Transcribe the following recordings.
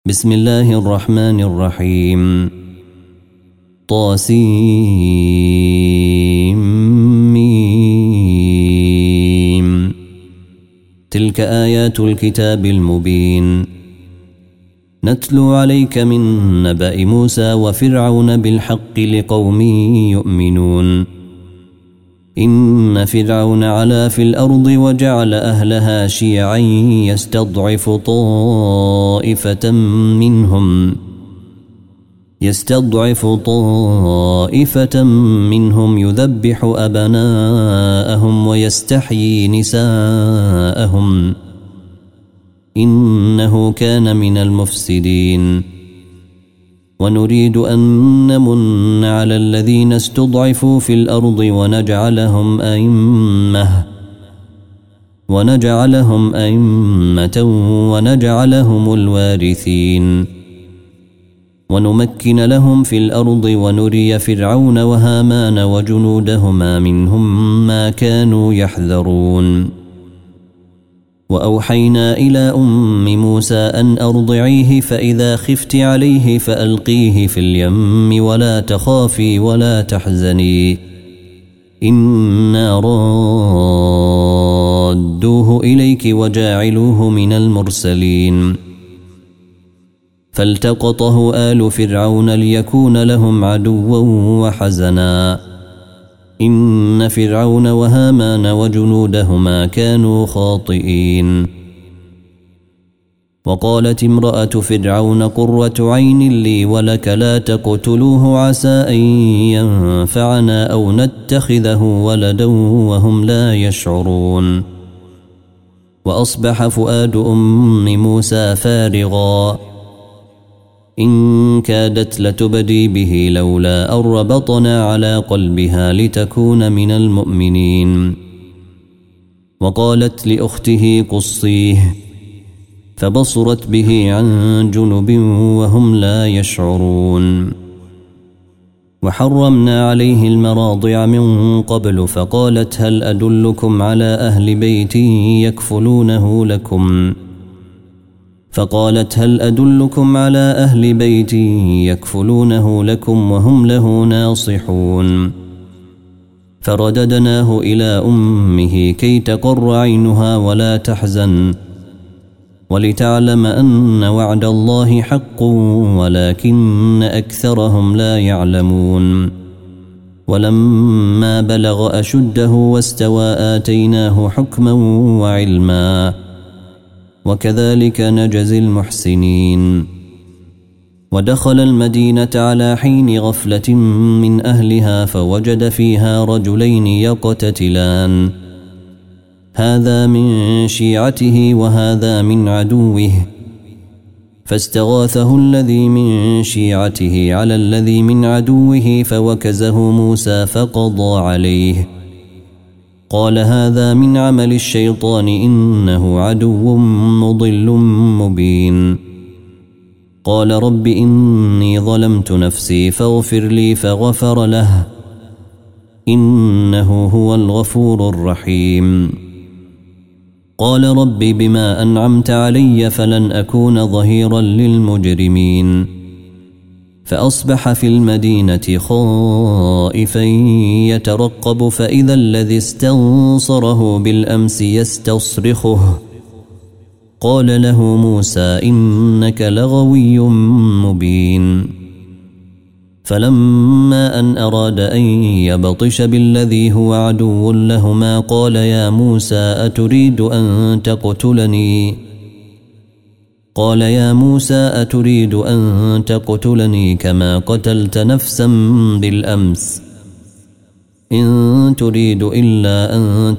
بسم الله الرحمن الرحيم. طاسيم. تلك آيات الكتاب المبين. نتلو عليك من نبأ موسى وفرعون بالحق لقوم يؤمنون. إن فرعون علا في الأرض وجعل أهلها شيعا يستضعف طائفة منهم يذبح أبناءهم ويستحيي نساءهم إنه كان من المفسدين. ونريد أن نمن على الذين استضعفوا في الأرض ونجعلهم أئمة ونجعلهم الوارثين. ونمكن لهم في الأرض ونري فرعون وهامان وجنودهما منهم ما كانوا يحذرون. وأوحينا إلى أم موسى أن أرضعيه فإذا خفت عليه فألقيه في اليم ولا تخافي ولا تحزني إنا رادوه إليك وجاعلوه من المرسلين. فالتقطه آل فرعون ليكون لهم عدوا وحزنا إن فرعون وهامان وجنودهما كانوا خاطئين. وقالت امرأة فرعون قرة عين لي ولك لا تقتلوه عسى أن ينفعنا أو نتخذه ولدا وهم لا يشعرون. وأصبح فؤاد أم موسى فارغا إن كادت لتبدي به لولا أن ربطنا على قلبها لتكون من المؤمنين. وقالت لأخته قصيه فبصرت به عن جنب وهم لا يشعرون. وحرمنا عليه المراضع من قبل فقالت هل أدلكم على أهل بيت يكفلونه لكم وهم له ناصحون. فرددناه إلى أمه كي تقر عينها ولا تحزن ولتعلم أن وعد الله حق ولكن أكثرهم لا يعلمون. ولما بلغ أشده واستوى آتيناه حكما وعلما وكذلك نجزي المحسنين. ودخل المدينة على حين غفلة من أهلها فوجد فيها رجلين يقتتلان هذا من شيعته وهذا من عدوه فاستغاثه الذي من شيعته على الذي من عدوه فوكزه موسى فقضى عليه. قال هذا من عمل الشيطان إنه عدو مضل مبين. قال رب إني ظلمت نفسي فاغفر لي فغفر له إنه هو الغفور الرحيم. قال رب بما أنعمت علي فلن أكون ظهيرا للمجرمين. فأصبح في المدينة خائفا يترقب فإذا الذي استنصره بالأمس يستصرخه. قال له موسى إنك لغوي مبين. فلما أن أراد أن يبطش بالذي هو عدو لهما قال يا موسى أتريد أن تقتلني كما قتلت نفسا بالأمس إن تريد إلا أن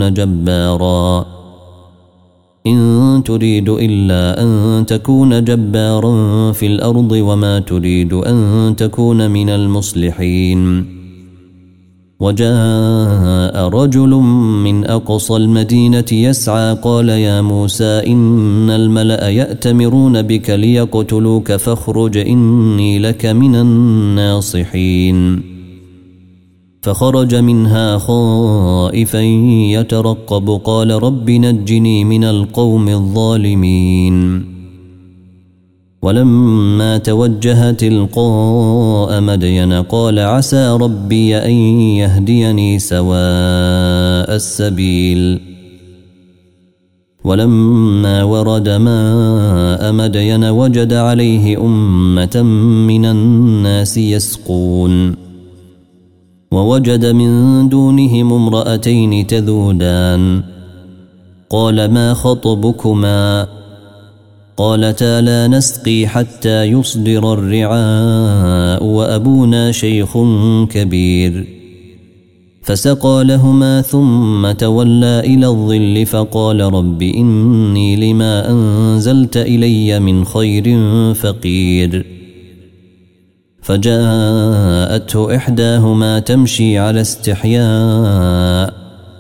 تكون جبارا في الأرض وما تريد أن تكون من المصلحين. وجاء رجل من أقصى المدينة يسعى قال يا موسى إن الملأ يأتمرون بك ليقتلوك فاخرج إني لك من الناصحين. فخرج منها خائفا يترقب قال رب نجني من القوم الظالمين. ولما توجه تلقاء مدين قال عسى ربي أن يهديني سواء السبيل. ولما ورد ماء مدين وجد عليه أمة من الناس يسقون، ووجد من دونهم امرأتين تذودان، قال ما خطبكما؟ قالتا لا نسقي حتى يصدر الرعاء وأبونا شيخ كبير. فسقى لهما ثم تولى إلى الظل فقال رب إني لما أنزلت إلي من خير فقير. فجاءته إحداهما تمشي على استحياء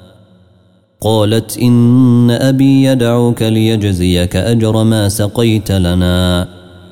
قالت إن أبي يدعوك ليجزيك أجر ما سقيت لنا.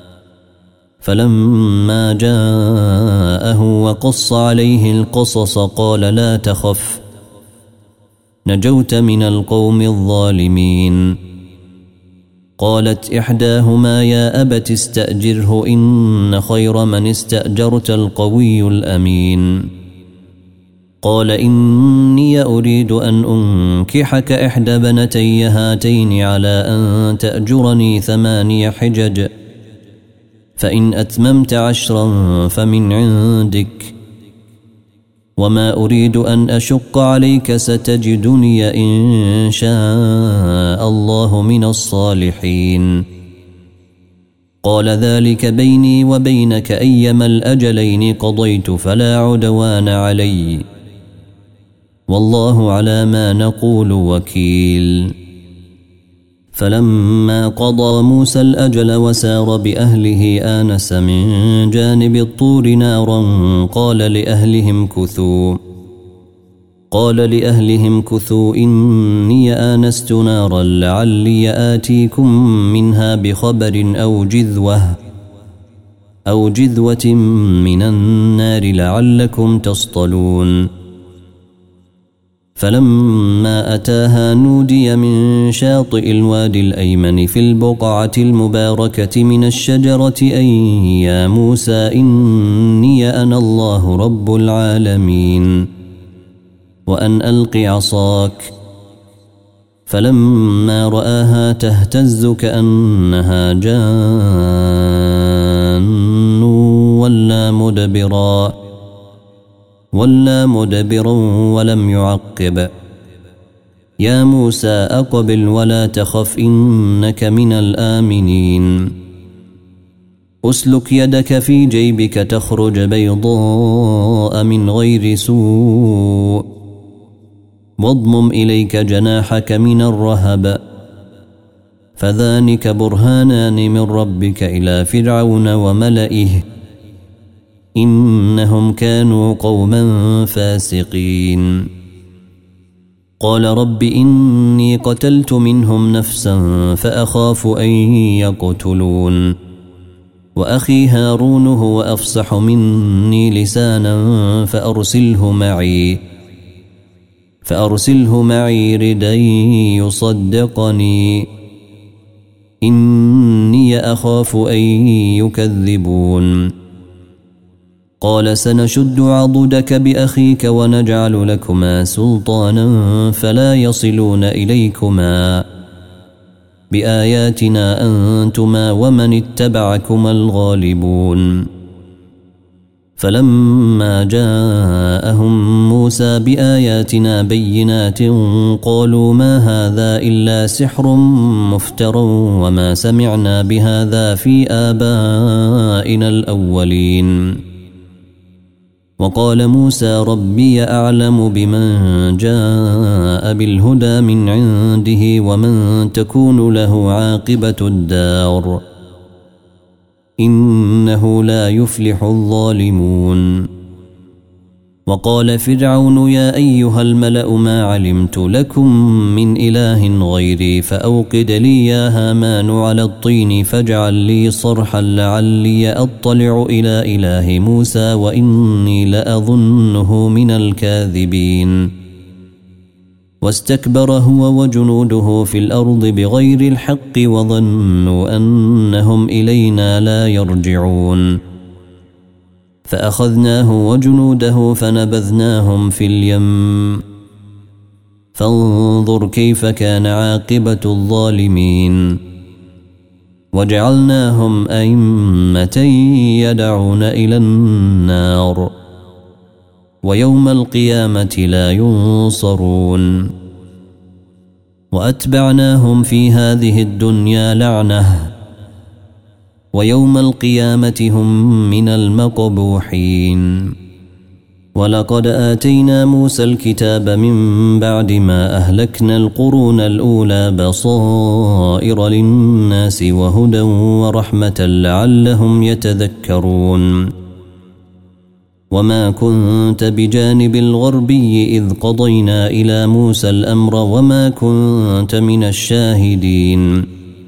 فلما جاءه وقص عليه القصص قال لا تخف نجوت من القوم الظالمين. قالت إحداهما يا أبت استأجره إن خير من استأجرت القوي الأمين. قال إني أريد أن أنكحك إحدى بنتي هاتين على أن تأجرني 8 حجج، فإن أتممت 10 فمن عندك، وما أريد أن أشق عليك ستجدني إن شاء الله من الصالحين. قال ذلك بيني وبينك أيما الأجلين قضيت فلا عدوان علي، والله على ما نقول وكيل. فلما قضى موسى الأجل وسار بأهله آنس من جانب الطور نارا قال لأهلهم كثوا إني آنست نارا لعلي آتيكم منها بخبر أو جذوة من النار لعلكم تصطلون. فلما أتاها نودي من شاطئ الوادي الأيمن في البقعة المباركة من الشجرة أن يا موسى إني أنا الله رب العالمين وأن ألق عصاك. فلما رآها تهتز كأنها جان ولا مدبرا ولم يعقب. يا موسى أقبل ولا تخف إنك من الآمنين. أسلك يدك في جيبك تخرج بيضاء من غير سوء واضمم إليك جناحك من الرهب فذلك برهانان من ربك إلى فرعون وملئه إنهم كانوا قوما فاسقين. قال رب إني قتلت منهم نفسا فأخاف أن يقتلون وأخي هارون هو أفصح مني لسانا فأرسله معي ردا يصدقني إني أخاف أن يكذبون. قال سنشد عضدك بأخيك ونجعل لكما سلطانا فلا يصلون إليكما بآياتنا أنتما ومن اتبعكما الغالبون. فلما جاءهم موسى بآياتنا بينات قالوا ما هذا إلا سحر مفتر وما سمعنا بهذا في آبائنا الأولين. وقال موسى ربي أعلم بمن جاء بالهدى من عنده ومن تكون له عاقبة الدار إنه لا يفلح الظالمون. وقال فرعون يا أيها الملأ ما علمت لكم من إله غيري فأوقد لي يا هامان على الطين فاجعل لي صرحا لعلي أطلع إلى إله موسى وإني لأظنه من الكاذبين. واستكبر هو وجنوده في الأرض بغير الحق وظنوا أنهم إلينا لا يرجعون فأخذناه وجنوده فنبذناهم في اليم فانظر كيف كان عاقبة الظالمين وجعلناهم أئمة يدعون إلى النار ويوم القيامة لا ينصرون وأتبعناهم في هذه الدنيا لعنة ويوم القيامة هم من المقبوحين ولقد آتينا موسى الكتاب من بعد ما أهلكنا القرون الأولى بصائر للناس وهدى ورحمة لعلهم يتذكرون وما كنت بجانب الغربي إذ قضينا إلى موسى الأمر وما كنت من الشاهدين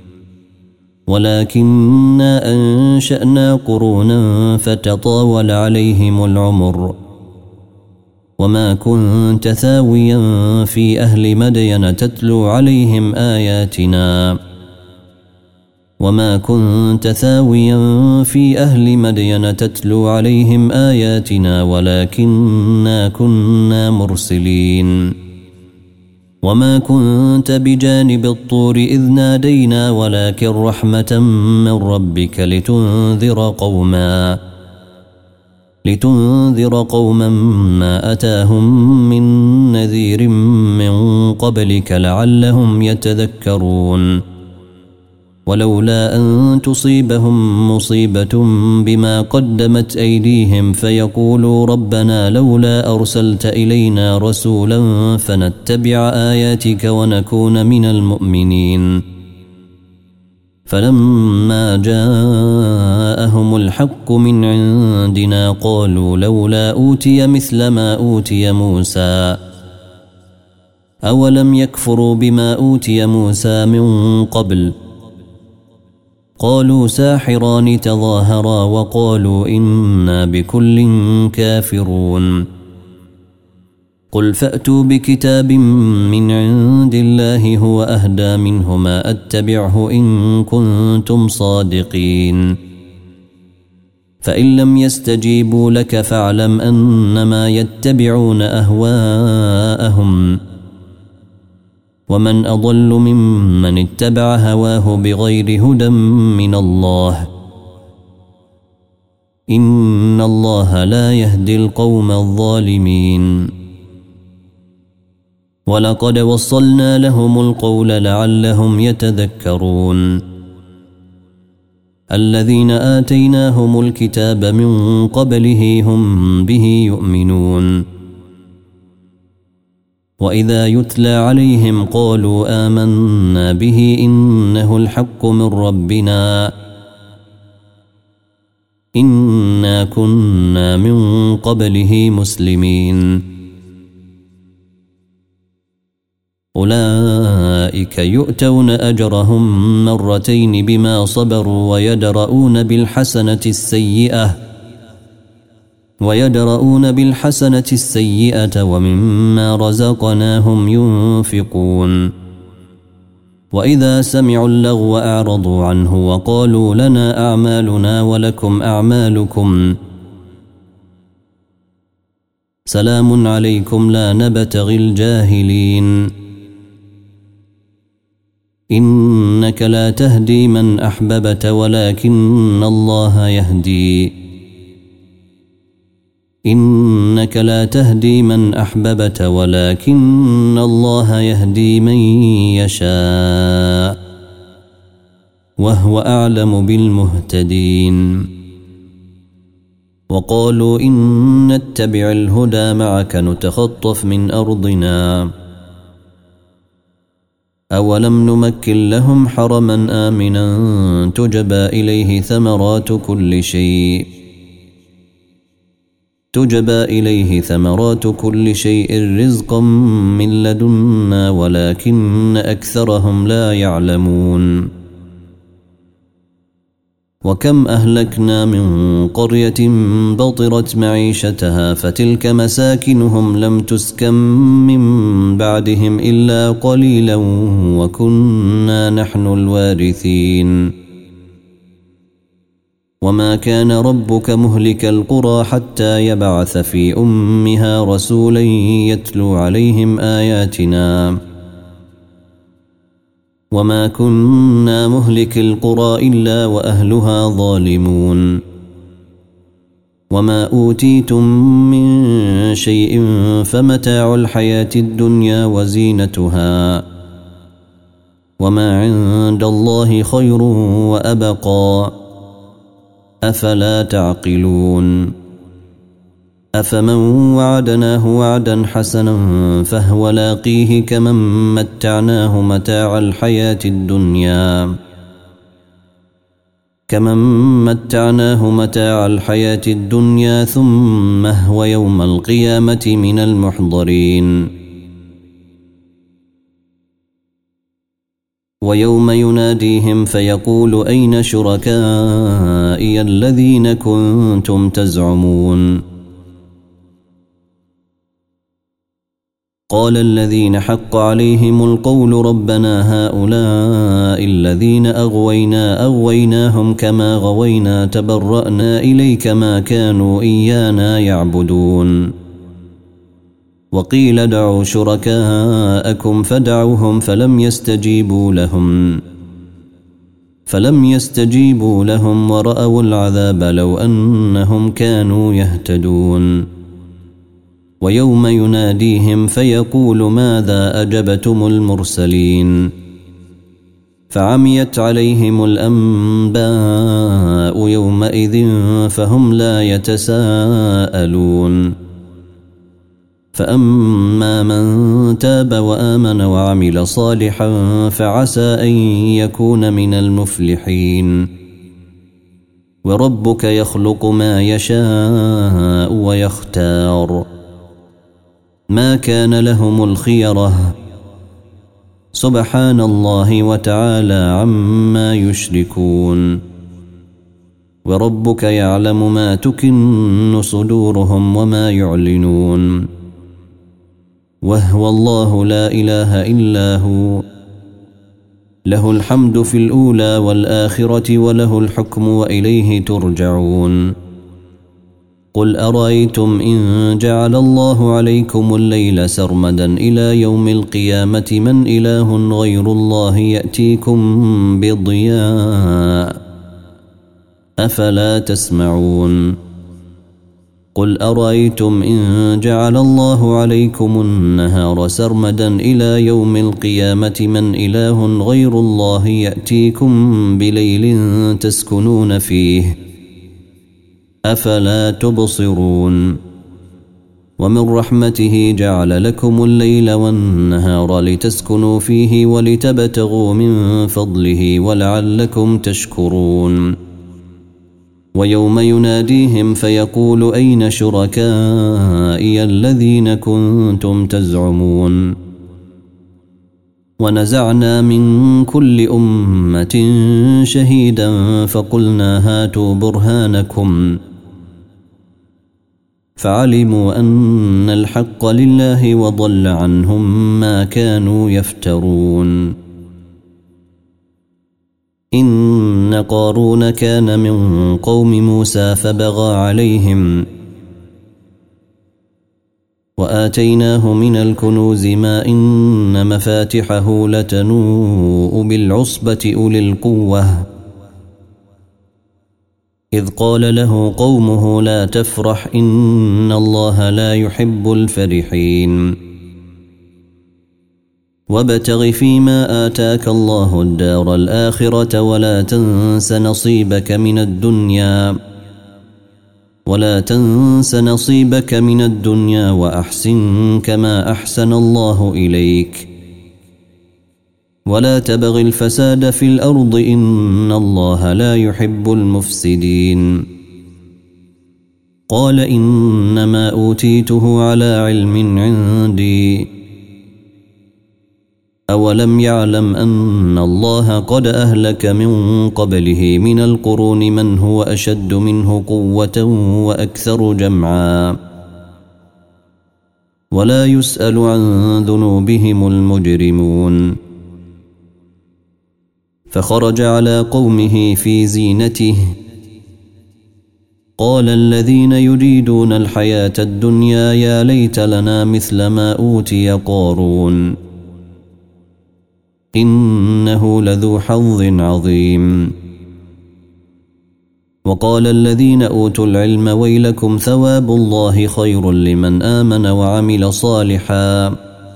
ولكننا أنشأنا قرونا فتطاول عليهم العمر وما كنت ثاويا في أهل مدين تتلو عليهم آياتنا وما كنت ثاويا في أهل مدين تتلو عليهم آياتنا ولكننا كنا مرسلين وما كنت بجانب الطور إذ نادينا ولكن رحمة من ربك لتنذر قوما ما أتاهم من نذير من قبلك لعلهم يتذكرون ولولا أن تصيبهم مصيبة بما قدمت أيديهم فيقولوا ربنا لولا أرسلت إلينا رسولا فنتبع آياتك ونكون من المؤمنين فلما جاءهم الحق من عندنا قالوا لولا أوتي مثل ما أوتي موسى أولم يكفروا بما أوتي موسى من قبل قالوا ساحران تظاهرا وقالوا إنا بكل كافرون قل فأتوا بكتاب من عند الله هو أهدى منهما أتبعه إن كنتم صادقين فإن لم يستجيبوا لك فاعلم أنما يتبعون أهواءهم ومن أضل ممن اتبع هواه بغير هدى من الله إن الله لا يهدي القوم الظالمين ولقد وصلنا لهم القول لعلهم يتذكرون الذين آتيناهم الكتاب من قبله هم به يؤمنون وإذا يتلى عليهم قالوا آمنا به إنه الحق من ربنا إنا كنا من قبله مسلمين أولئك يؤتون أجرهم مرتين بما صبروا ويدرؤون بالحسنة السيئة ومما رزقناهم ينفقون وإذا سمعوا اللغو أعرضوا عنه وقالوا لنا أعمالنا ولكم أعمالكم سلام عليكم لا نبتغي الجاهلين إنك لا تهدي من أحببت ولكن الله يهدي إنك لا تهدي من أحببت ولكن الله يهدي من يشاء وهو أعلم بالمهتدين وقالوا إن نتبع الهدى معك نتخطف من أرضنا أولم نمكن لهم حرما آمنا تجبى إليه ثمرات كل شيء رزقا من لدنا ولكن أكثرهم لا يعلمون وكم أهلكنا من قرية بطرت معيشتها فتلك مساكنهم لم تسكن من بعدهم إلا قليلا وكنا نحن الوارثين وما كان ربك مهلك القرى حتى يبعث في أمها رسولا يتلو عليهم آياتنا وما كنا مهلك القرى إلا وأهلها ظالمون وما أوتيتم من شيء فمتاع الحياة الدنيا وزينتها وما عند الله خير وأبقى أفلا تعقلون أفمن وعدناه وعدا حسنا فهو لاقيه كمن متعناه متاع الحياة الدنيا ثم هو يوم القيامة من المحضرين ويوم يناديهم فيقول أين شركائي الذين كنتم تزعمون قال الذين حق عليهم القول ربنا هؤلاء الذين أغويناهم كما غوينا تبرأنا إليك ما كانوا إيانا يعبدون وقيل دعوا شركاءكم فدعوهم فلم يستجيبوا لهم ورأوا العذاب لو أنهم كانوا يهتدون ويوم يناديهم فيقول ماذا أجبتم المرسلين فعميت عليهم الأنباء يومئذ فهم لا يتساءلون فأما من تاب وآمن وعمل صالحا فعسى أن يكون من المفلحين وربك يخلق ما يشاء ويختار ما كان لهم الخيرة سبحان الله وتعالى عما يشركون وربك يعلم ما تكن صدورهم وما يعلنون وهو الله لا إله إلا هو له الحمد في الأولى والآخرة وله الحكم وإليه ترجعون قل أرأيتم إن جعل الله عليكم الليل سرمدا إلى يوم القيامة من إله غير الله يأتيكم بضياء أفلا تسمعون قل أرأيتم إن جعل الله عليكم النهار سرمدا إلى يوم القيامة من إله غير الله يأتيكم بليل تسكنون فيه أفلا تبصرون ومن رحمته جعل لكم الليل والنهار لتسكنوا فيه ولتبتغوا من فضله ولعلكم تشكرون ويوم يناديهم فيقول أين شركائي الذين كنتم تزعمون ونزعنا من كل أمة شهيدا فقلنا هاتوا برهانكم فعلموا أن الحق لله وضل عنهم ما كانوا يفترون إن قارون كان من قوم موسى فبغى عليهم وآتيناه من الكنوز ما إن مفاتحه لتنوء بالعصبة أولي القوة إذ قال له قومه لا تفرح إن الله لا يحب الفرحين وابتغ فيما آتاك الله الدار الآخرة ولا تنس نصيبك من الدنيا وأحسن كما أحسن الله إليك ولا تبغ الفساد في الأرض إن الله لا يحب المفسدين قال إنما أوتيته على علم عندي أولم يعلم أن الله قد أهلك من قبله من القرون من هو أشد منه قوة وأكثر جمعا ولا يسأل عن ذنوبهم المجرمون. فخرج على قومه في زينته قال الذين يريدون الحياة الدنيا يا ليت لنا مثل ما أوتي قارون إنه لذو حظ عظيم. وقال الذين أوتوا العلم ويلكم ثواب الله خير لمن آمن وعمل صالحا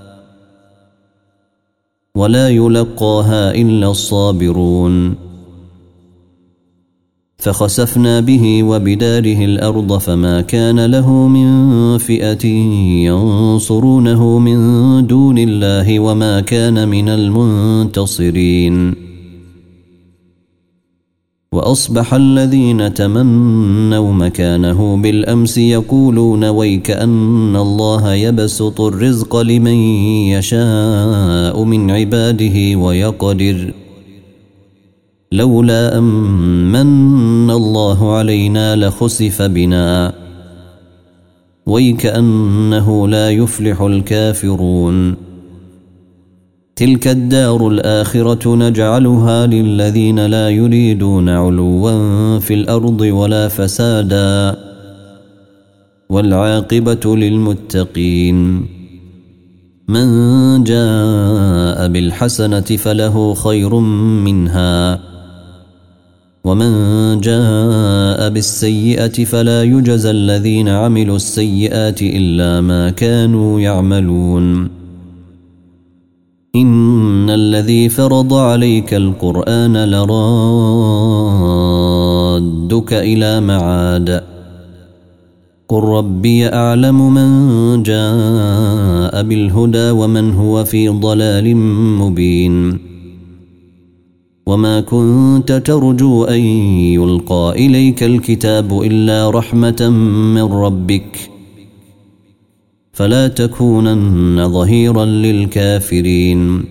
ولا يلقاها إلا الصابرون. فخسفنا به وبداره الأرض فما كان له من فئة ينصرونه من دون الله وما كان من المنتصرين. وأصبح الذين تمنوا مكانه بالأمس يقولون ويك أن الله يبسط الرزق لمن يشاء من عباده ويقدر لولا أمن الله علينا لخسف بنا ويك أنه لا يفلح الكافرون. تلك الدار الآخرة نجعلها للذين لا يريدون علوا في الأرض ولا فسادا والعاقبة للمتقين. من جاء بالحسنة فله خير منها ومن جاء بالسيئة فلا يجزى الذين عملوا السيئات إلا ما كانوا يعملون. إن الذي فرض عليك القرآن لرادك إلى معاد قل ربي أعلم من جاء بالهدى ومن هو في ضلال مبين. وما كنت ترجو أن يلقى إليك الكتاب إلا رحمة من ربك فلا تكونن ظهيرا للكافرين.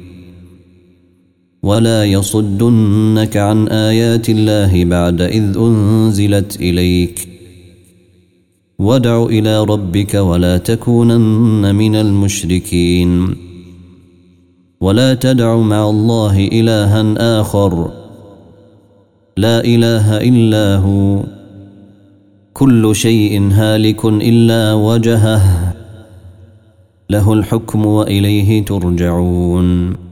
ولا يصدنك عن آيات الله بعد إذ أنزلت إليك وادع إلى ربك ولا تكونن من المشركين. ولا تدع مع الله إلها آخر لا إله إلا هو كل شيء هالك إلا وجهه له الحكم وإليه ترجعون.